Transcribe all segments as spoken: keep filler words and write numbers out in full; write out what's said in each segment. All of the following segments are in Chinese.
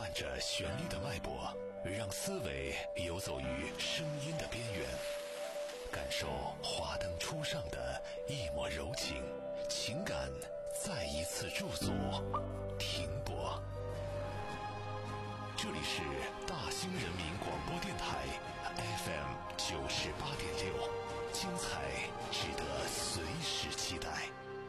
伴着旋律的脉搏，让思维游走于声音的边缘，感受华灯初上的一抹柔情，情感再一次驻足停泊。这里是大兴人民广播电台 F M 九十八点六，精彩值得随时期待。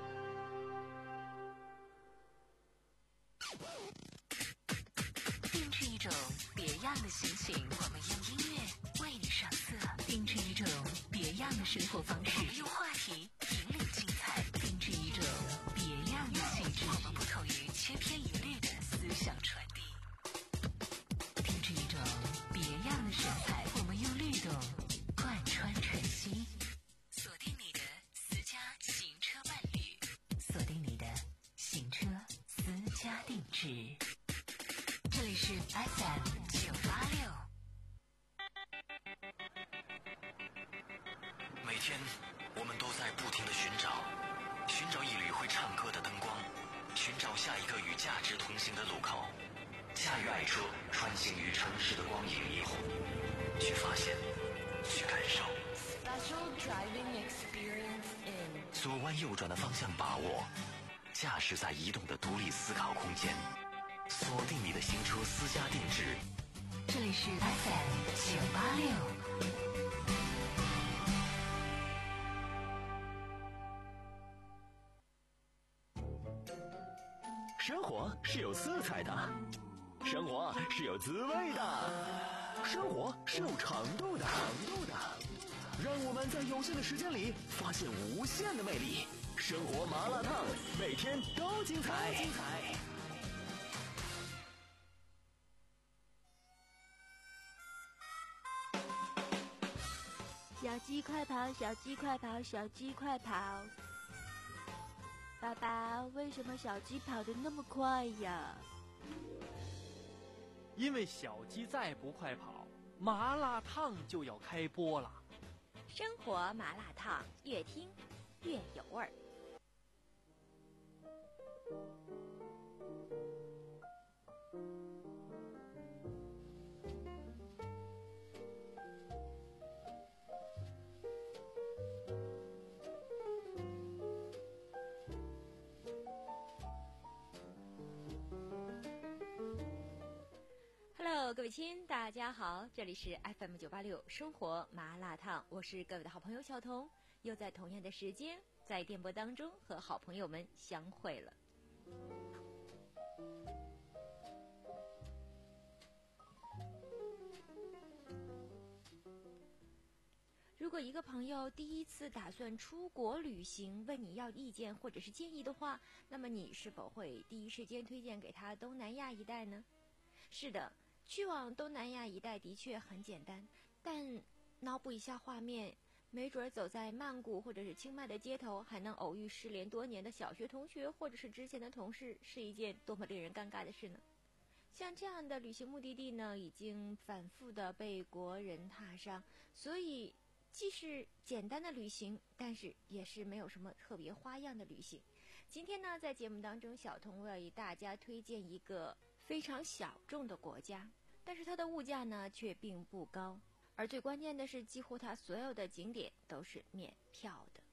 定制一种别样的心情，我们用音乐为你上色；定制一种别样的生活方式，我们用话题引领精彩；定制一种别样的气质，我们不同于千篇一律的思想传递；定制一种别样的神采，我们用律动贯穿晨曦。锁定你的私家行车伴侣，锁定你的行车私家定制。这里是 F M 九八六。 每天我们都在不停地寻找，寻找一缕会唱歌的灯光，寻找下一个与价值同行的路口。驾驭爱车，穿行于城市的光影霓虹，去发现，去感受。 Special driving experience in 左弯右转的方向把握，驾驶在移动的独立思考空间。锁定你的行车私家定制， 这里是 F M 九八六。 生活是有色彩的，生活是有滋味的，生活是有长度的，长度的。让我们在有限的时间里发现无限的魅力。生活麻辣烫，每天都精彩。精彩。 小鸡快跑，小鸡快跑，小鸡快跑！爸爸，为什么小鸡跑得那么快呀？ 因为小鸡再不快跑，麻辣烫就要开播了。 生活麻辣烫，越听越有味儿。Hello， 各位亲，大家好，这里是 F M 九八六生活麻辣烫，我是各位的好朋友小彤，又在同样的时间在电波当中和好朋友们相会了。如果一个朋友第一次打算出国旅行，问你要意见或者是建议的话，那么你是否会第一时间推荐给他东南亚一带呢？是的，去往东南亚一带的确很简单，但脑补一下画面，没准走在曼谷或者是清迈的街头，还能偶遇失联多年的小学同学或者是之前的同事，是一件多么令人尴尬的事呢？像这样的旅行目的地呢，已经反复的被国人踏上，所以既是简单的旅行，但是也是没有什么特别花样的旅行。今天呢，在节目当中，小彤要为大家推荐一个非常小众的国家，但是它的物价呢却并不高，而最关键的是，几乎它所有的景点都是免票的。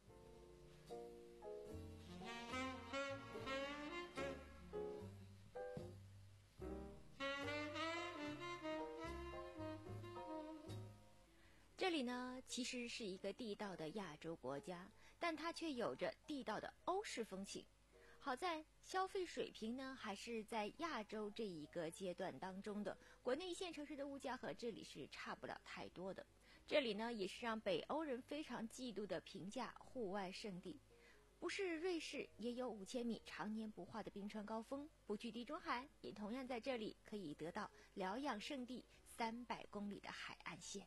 这里呢，其实是一个地道的亚洲国家，但它却有着地道的欧式风情。好在消费水平呢，还是在亚洲这一个阶段当中的，国内一线城市的物价和这里是差不了太多的。这里呢，也是让北欧人非常嫉妒的平价户外胜地。不是瑞士也有五千米常年不化的冰川高峰，不去地中海也同样在这里可以得到疗养胜地三百公里的海岸线。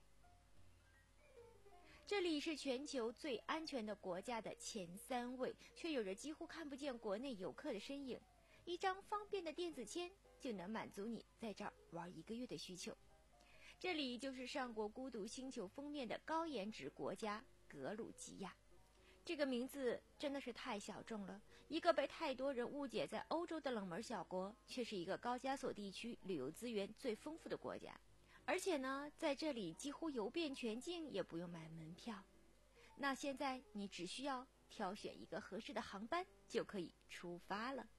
这里是全球最安全的国家的前三位，却有着几乎看不见国内游客的身影。一张方便的电子签就能满足你在这儿玩一个月的需求。这里就是上过《孤独星球》封面的高颜值国家格鲁吉亚。 这个名字真的是太小众了，一个被太多人误解在欧洲的冷门小国，却是一个高加索地区旅游资源最丰富的国家。而且呢，在这里几乎游遍全境也不用买门票。那现在你只需要挑选一个合适的航班就可以出发了。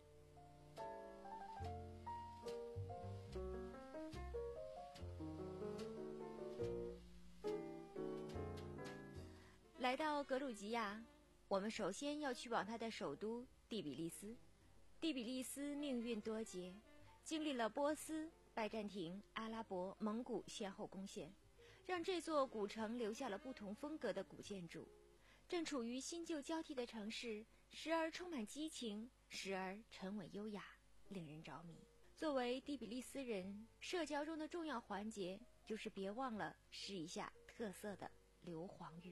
来到格鲁吉亚，我们首先要去往它的首都第比利斯。第比利斯命运多劫，经历了波斯、拜占庭、阿拉伯、蒙古先后攻陷，让这座古城留下了不同风格的古建筑。正处于新旧交替的城市，时而充满激情，时而沉稳优雅，令人着迷。作为第比利斯人，社交中的重要环节就是别忘了试一下特色的硫磺浴。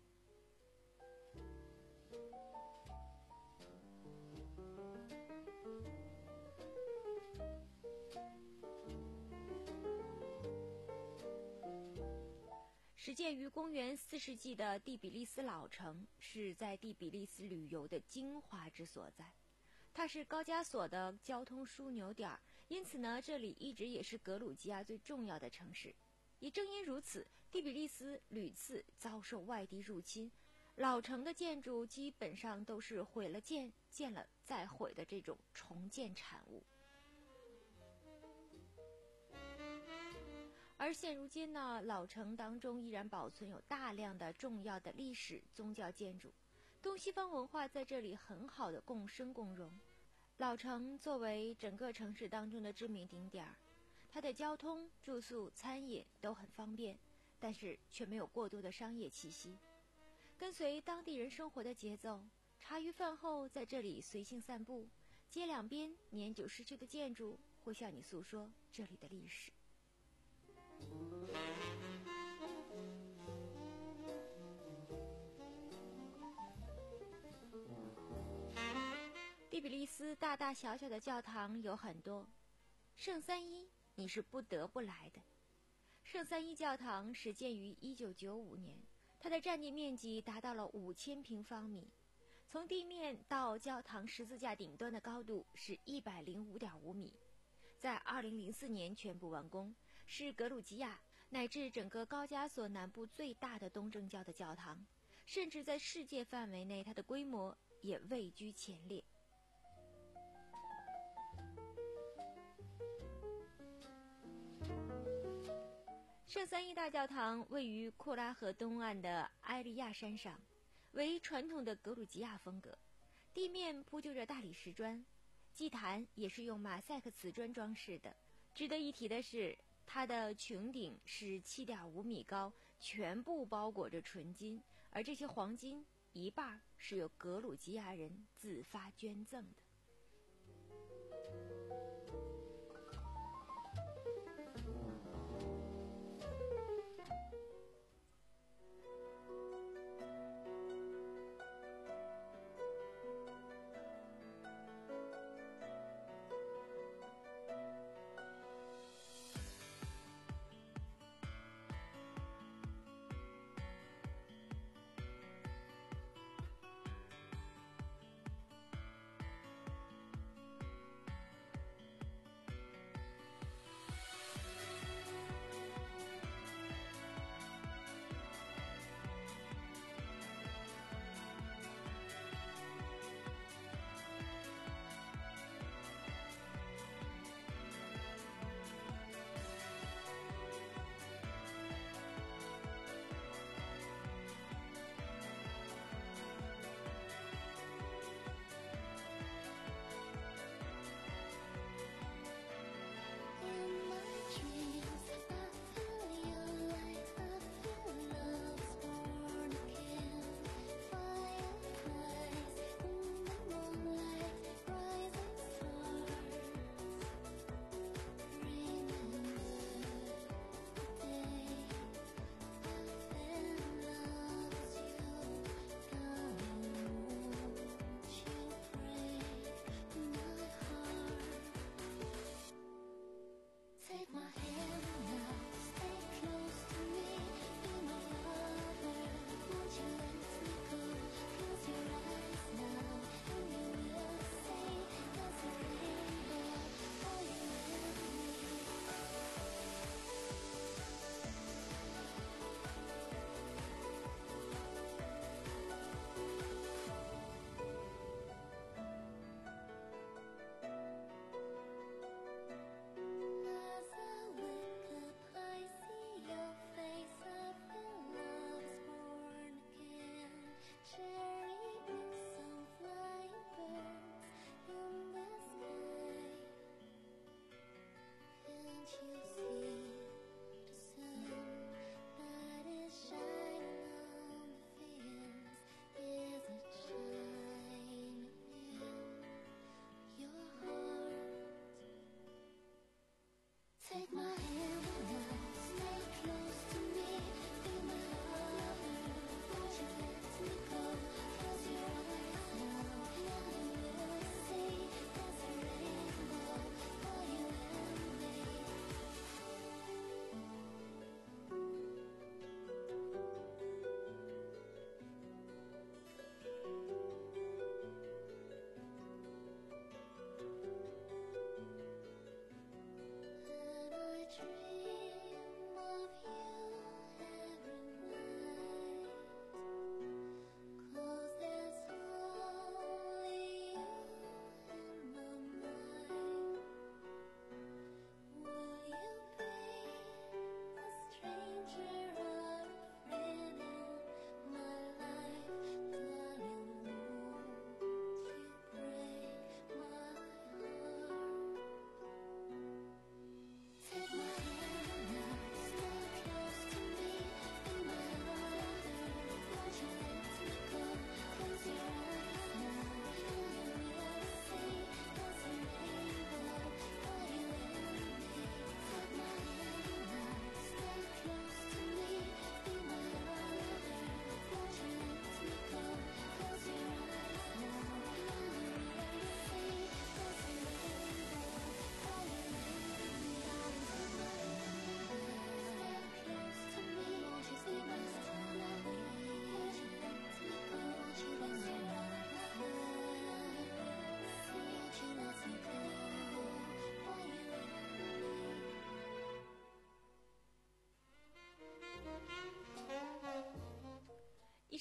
始建于公元四世纪的第比利斯老城，是在第比利斯旅游的精华之所在。它是高加索的交通枢纽点，因此呢，这里一直也是格鲁吉亚最重要的城市。也正因如此，第比利斯屡次遭受外敌入侵，老城的建筑基本上都是毁了建，建了再毁的这种重建产物。而现如今呢，老城当中依然保存有大量的重要的历史宗教建筑，东西方文化在这里很好的共生共荣。老城作为整个城市当中的知名景点，它的交通、住宿、餐饮都很方便，但是却没有过多的商业气息。跟随当地人生活的节奏，茶余饭后在这里随性散步，街两边年久失修的建筑会向你诉说这里的历史。第比利斯大大小小的教堂有很多，圣三一你是不得不来的。圣三一教堂始建于一九九五年，它的占地面积达到了五千平方米，从地面到教堂十字架顶端的高度是一百零五点五米，在二零零四年全部完工，是格鲁吉亚乃至整个高加索南部最大的东正教的教堂，甚至在世界范围内它的规模也位居前列。圣三一大教堂位于库拉河东岸的埃利亚山上，为传统的格鲁吉亚风格，地面铺就着大理石砖，祭坛也是用马赛克瓷砖装饰的。值得一提的是，它的穹顶是 七点五米高，全部包裹着纯金，而这些黄金一半是由格鲁吉亚人自发捐赠的。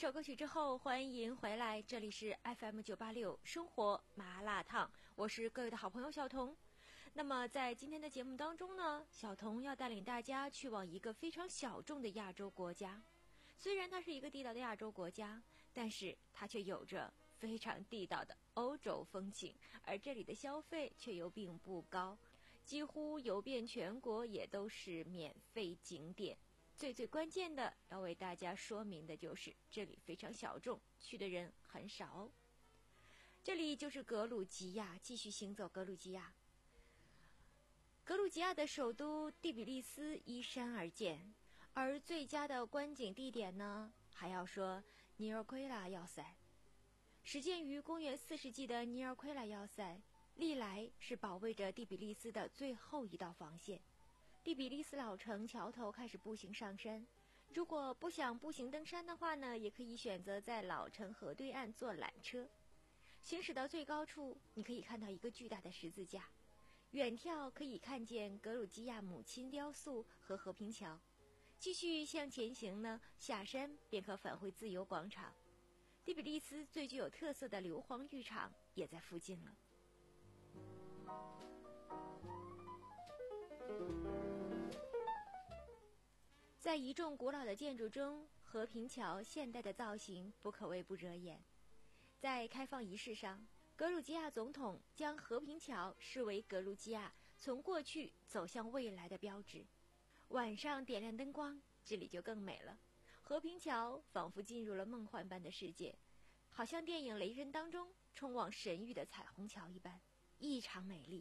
首歌曲之后，欢迎回来，这里是 F M 九八六生活麻辣烫，我是各位的好朋友小童。那么在今天的节目当中呢，小童要带领大家去往一个非常小众的亚洲国家。虽然它是一个地道的亚洲国家，但是它却有着非常地道的欧洲风情，而这里的消费却又并不高，几乎游遍全国也都是免费景点。最最关键的要为大家说明的就是这里非常小众，去的人很少哦。这里就是格鲁吉亚，继续行走格鲁吉亚。格鲁吉亚的首都第比利斯依山而建，而最佳的观景地点呢，还要说尼尔奎拉要塞。始建于公元四世纪的尼尔奎拉要塞，历来是保卫着第比利斯的最后一道防线。第比利斯老城桥头开始步行上山，如果不想步行登山的话呢，也可以选择在老城河对岸坐缆车。行驶到最高处，你可以看到一个巨大的十字架，远眺可以看见格鲁吉亚母亲雕塑和和平桥。继续向前行呢，下山便可返回自由广场。第比利斯最具有特色的硫磺浴场也在附近了。在一众古老的建筑中，和平桥现代的造型不可谓不惹眼。在开放仪式上，格鲁吉亚总统将和平桥视为格鲁吉亚从过去走向未来的标志。晚上点亮灯光，这里就更美了。和平桥仿佛进入了梦幻般的世界，好像电影《雷神》当中冲往神域的彩虹桥一般，异常美丽。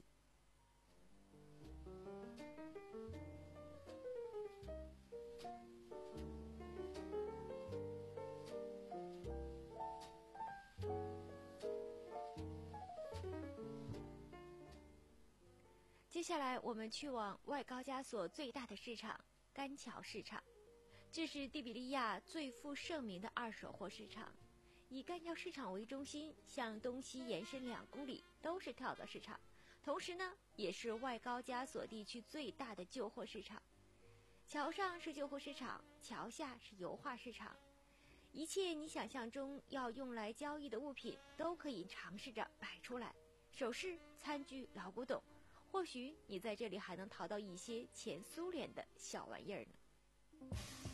接下来我们去往外高加索最大的市场干桥市场，这是第比利亚最负盛名的二手货市场。以干桥市场为中心，向东西延伸两公里都是跳蚤市场，同时呢也是外高加索地区最大的旧货市场。桥上是旧货市场，桥下是油画市场，一切你想象中要用来交易的物品都可以尝试着摆出来，首饰、餐具、老古董，或许你在这里还能淘到一些前苏联的小玩意儿呢。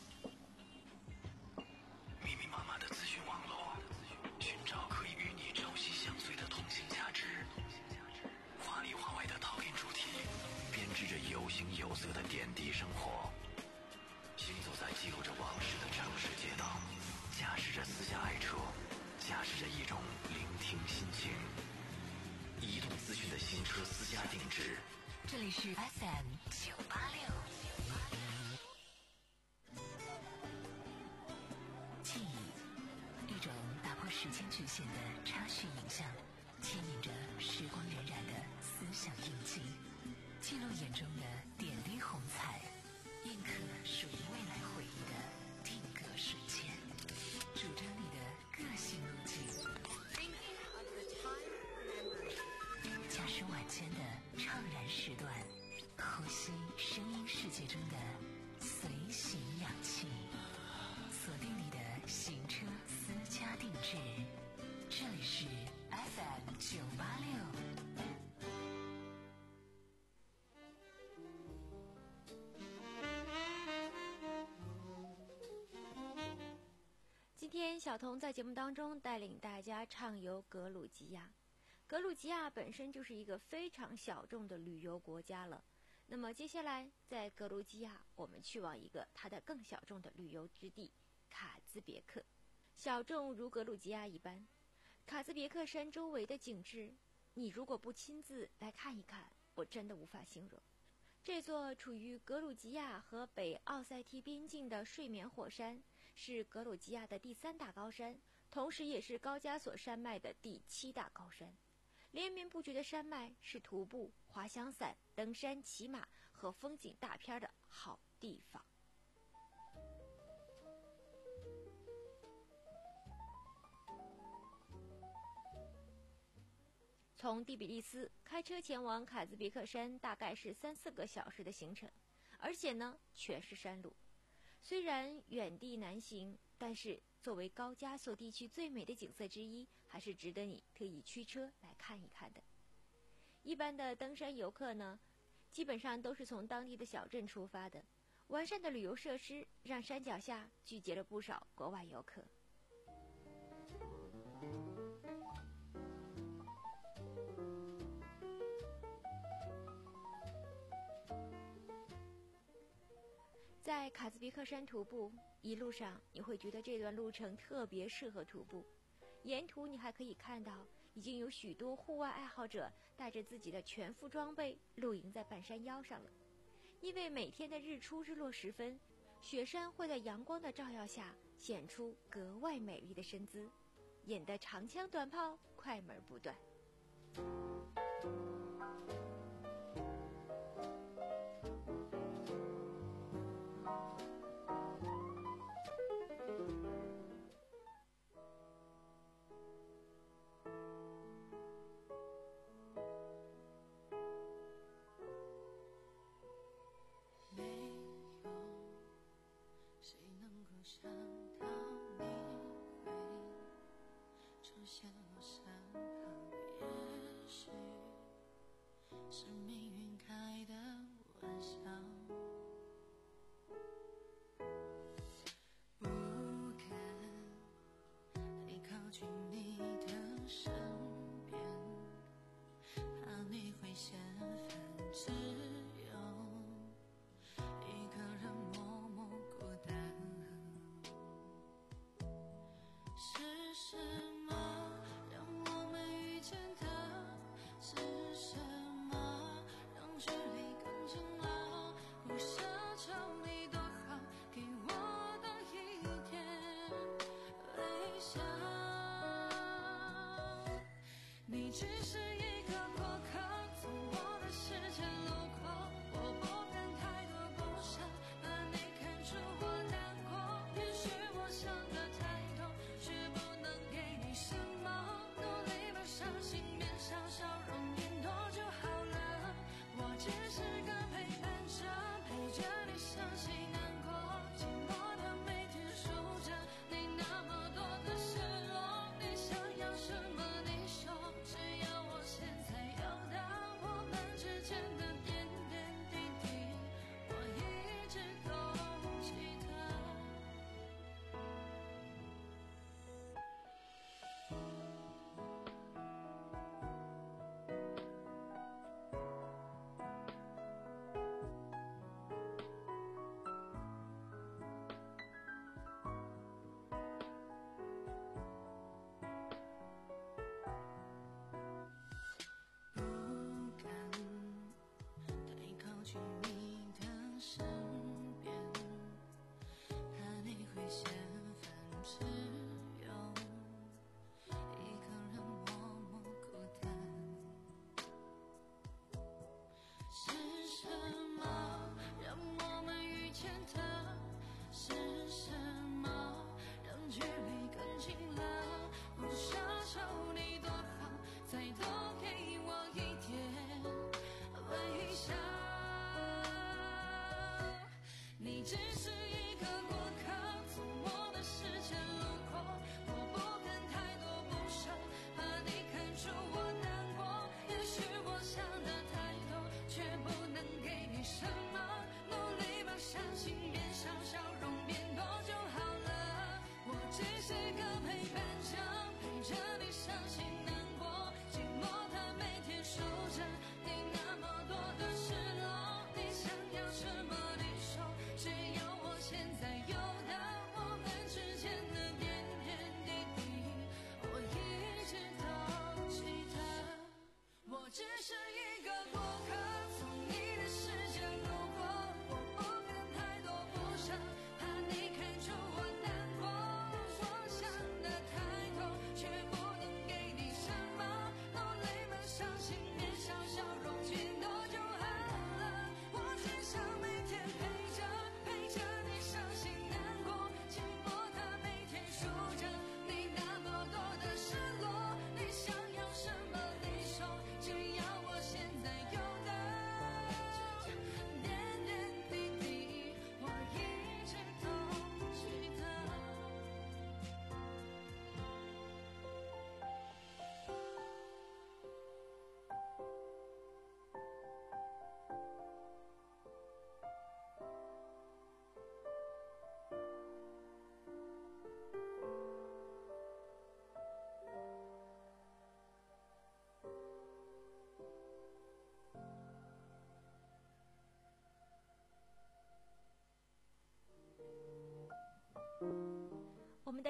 密密麻麻的资讯网络，寻找可以与你朝夕相随的通信价值。华里华外的讨论主题，编织着有形有色的点滴生活。行走在记录着往事的城市街道，驾驶着私家爱车，驾驶着一种聆听心情。移动资讯的新车私家定制， 这里是 F M 九八六。记忆，一种打破时间局限的插叙影像，牵引着时光荏苒的思想印记，记录眼中的点滴红彩，印刻属于未来回忆的定格瞬间，主张你的个性路径。驾驶晚间的怅然时段，呼吸声音世界中的随行氧气，锁定你的行车私家定制，这里是 F M 九八六。 今天小童在节目当中带领大家畅游格鲁吉亚。格鲁吉亚本身就是一个非常小众的旅游国家了，那么接下来在格鲁吉亚我们去往一个它的更小众的旅游之地卡兹别克。小众如格鲁吉亚一般，卡兹别克山周围的景致，你如果不亲自来看一看，我真的无法形容。这座处于格鲁吉亚和北奥塞梯边境的睡眠火山，是格鲁吉亚的第三大高山，同时也是高加索山脉的第七大高山。连绵不绝的山脉是徒步、滑翔伞、登山、骑马和风景大片的好地方。从第比利斯开车前往卡兹别克山大概是三四个小时的行程，而且呢全是山路。虽然远地难行，但是作为高加索地区最美的景色之一，还是值得你特意驱车来看一看的。一般的登山游客呢，基本上都是从当地的小镇出发的，完善的旅游设施让山脚下聚集了不少国外游客。在卡兹比克山徒步，一路上你会觉得这段路程特别适合徒步，沿途你还可以看到已经有许多户外爱好者带着自己的全副装备露营在半山腰上了。因为每天的日出日落时分，雪山会在阳光的照耀下显出格外美丽的身姿，引得长枪短炮快门不断。 是命运开的玩笑，不敢太靠近你的身边，怕你会嫌烦，只有一个人默默孤单。是什么让我们遇见的？是什么让距离更近了？不奢求你多好，给我的一点微笑。你只是一个过客，从我的世界路过，我不敢太多不舍，怕你看出我难过。也许我想的太多，却不能给你什么，努力把伤心变小笑容，变多就好了。我只是个陪伴者，陪着你伤心难过，寂寞的每天数着你那么多的失落。你想要什么你说，只要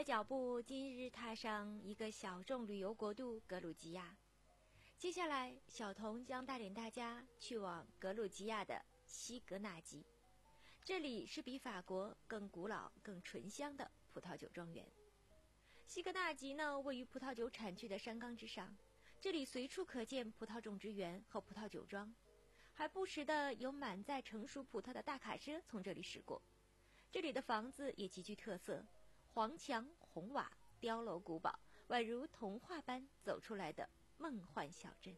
脚步今日踏上一个小众旅游国度格鲁吉亚。接下来，小童将带领大家去往格鲁吉亚的西格纳吉，这里是比法国更古老、更醇香的葡萄酒庄园。西格纳吉呢，位于葡萄酒产区的山岗之上，这里随处可见葡萄种植园和葡萄酒庄，还不时的有满载成熟葡萄的大卡车从这里驶过。这里的房子也极具特色，黄墙红瓦，碉楼古堡，宛如童话般走出来的梦幻小镇。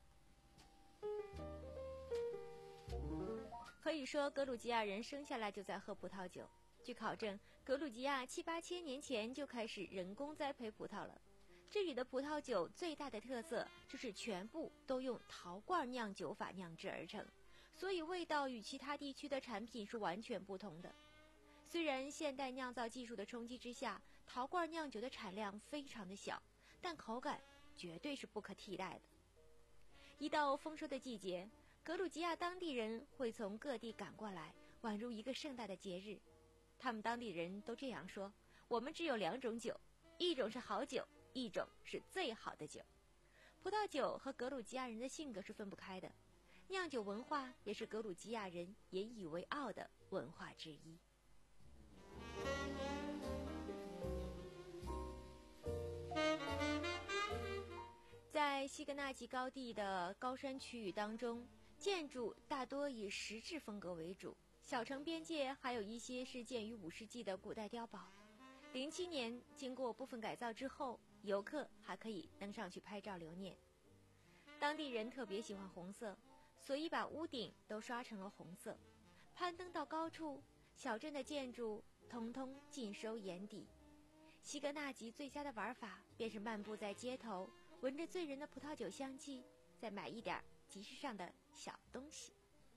可以说，格鲁吉亚人生下来就在喝葡萄酒。据考证，格鲁吉亚七八千年前就开始人工栽培葡萄了。这里的葡萄酒最大的特色就是全部都用陶罐酿酒法酿制而成，所以味道与其他地区的产品是完全不同的。虽然现代酿造技术的冲击之下，陶罐酿酒的产量非常的小，但口感绝对是不可替代的。一到丰收的季节，格鲁吉亚当地人会从各地赶过来，宛如一个盛大的节日。他们当地人都这样说：我们只有两种酒，一种是好酒，一种是最好的酒。葡萄酒和格鲁吉亚人的性格是分不开的，酿酒文化也是格鲁吉亚人引以为傲的文化之一。在西格纳吉高地的高山区域当中，建筑大多以石质风格为主，小城边界还有一些是建于五世纪的古代碉堡。零七年经过部分改造之后，游客还可以登上去拍照留念。当地人特别喜欢红色，所以把屋顶都刷成了红色。攀登到高处，小镇的建筑通通尽收眼底。西格纳吉最佳的玩法便是漫步在街头，闻着醉人的葡萄酒香气，再买一点集市上的小东西。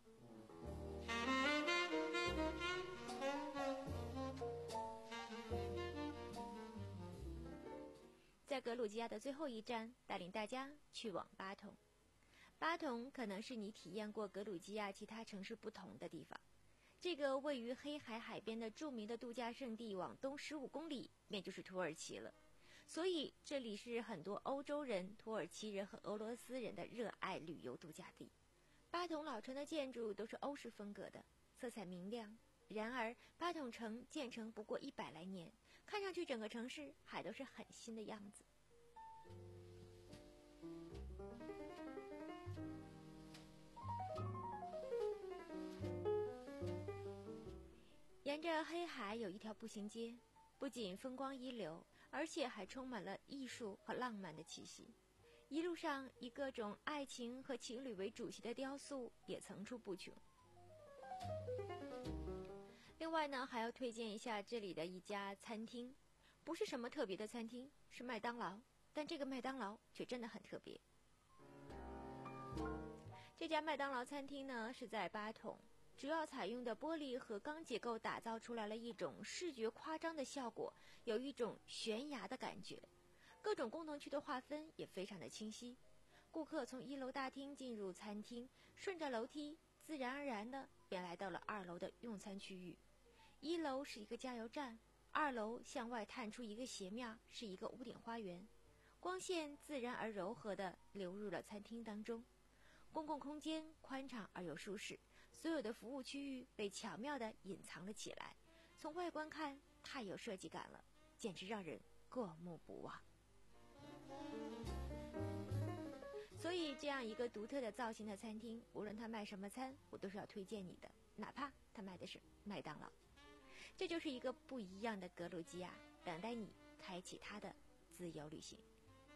在格鲁吉亚的最后一站，带领大家去往巴统。巴统可能是你体验过格鲁吉亚其他城市不同的地方。这个位于黑海海边的著名的度假胜地，往东十五公里便就是土耳其了。所以这里是很多欧洲人、土耳其人和俄罗斯人的热爱旅游度假地。巴统老城的建筑都是欧式风格的，色彩明亮。然而巴统城建成不过一百来年，看上去整个城市还都是很新的样子。沿着黑海有一条步行街，不仅风光一流，而且还充满了艺术和浪漫的气息。一路上以各种爱情和情侣为主题的雕塑也层出不穷。另外呢，还要推荐一下这里的一家餐厅，不是什么特别的餐厅，是麦当劳，但这个麦当劳却真的很特别。这家麦当劳餐厅呢是在巴统，主要采用的玻璃和钢结构打造出来了一种视觉夸张的效果，有一种悬崖的感觉。各种功能区的划分也非常的清晰。顾客从一楼大厅进入餐厅，顺着楼梯自然而然的便来到了二楼的用餐区域。一楼是一个加油站，二楼向外探出一个斜面，是一个屋顶花园，光线自然而柔和地流入了餐厅当中。公共空间宽敞而又舒适，所有的服务区域被巧妙地隐藏了起来，从外观看太有设计感了，简直让人过目不忘。所以这样一个独特的造型的餐厅，无论它卖什么餐，我都是要推荐你的，哪怕它卖的是麦当劳。这就是一个不一样的格鲁吉亚，等待你开启它的自由旅行。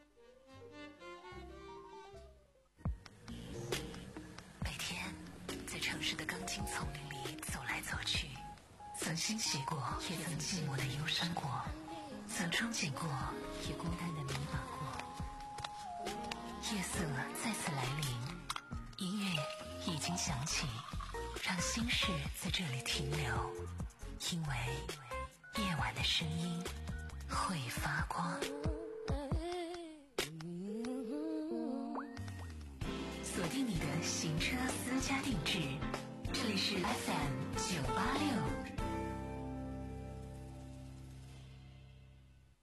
每天在城市的钢筋丛林里走来走去，曾欣喜过，也曾寂寞的忧伤过，曾憧憬过，也孤单的迷茫过。夜色再次来临，音乐已经响起，让心事在这里停留，因为夜晚的声音会发光。锁定你的行车私家定制，这里是 F M 九八六。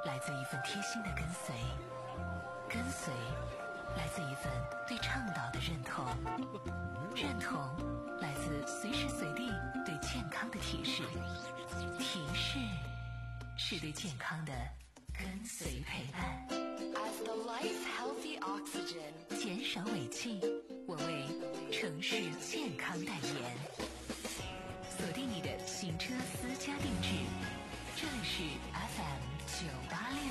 来自一份贴心的跟随，跟随来自一份对倡导的认同，认同来自随时随地对健康的提示，提示是对健康的跟随陪伴。 As the life healthy oxygen， 减少尾气，我为城市健康代言。锁定你的行车私家定制，这里是 F M 九八六。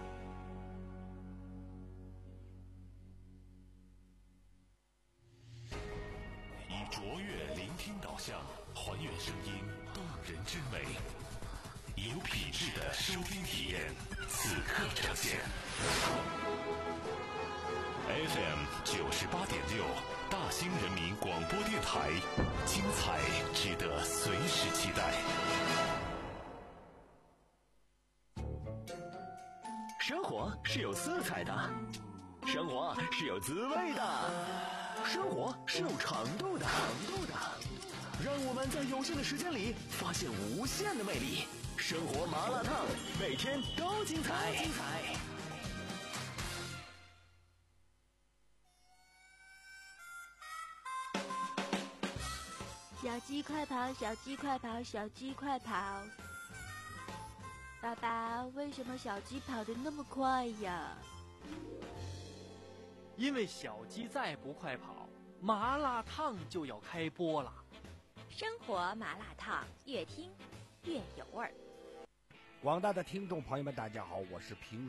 以卓越聆听导向，还原声音动人之美，以有品质的收听体验，此刻呈现。F M 九十八点六，大兴人民广播电台，精彩值得随时期待。 生活是有色彩的，生活是有滋味的，生活是有长度的，长度的。让我们在有限的时间里发现无限的魅力。生活麻辣烫，每天都精彩。精彩。 小鸡快跑，小鸡快跑，小鸡快跑！爸爸，为什么小鸡跑得那么快呀？ 因为小鸡再不快跑，麻辣烫就要开播了。 生活麻辣烫，越听越有味儿。 广大的听众朋友们，大家好，我是平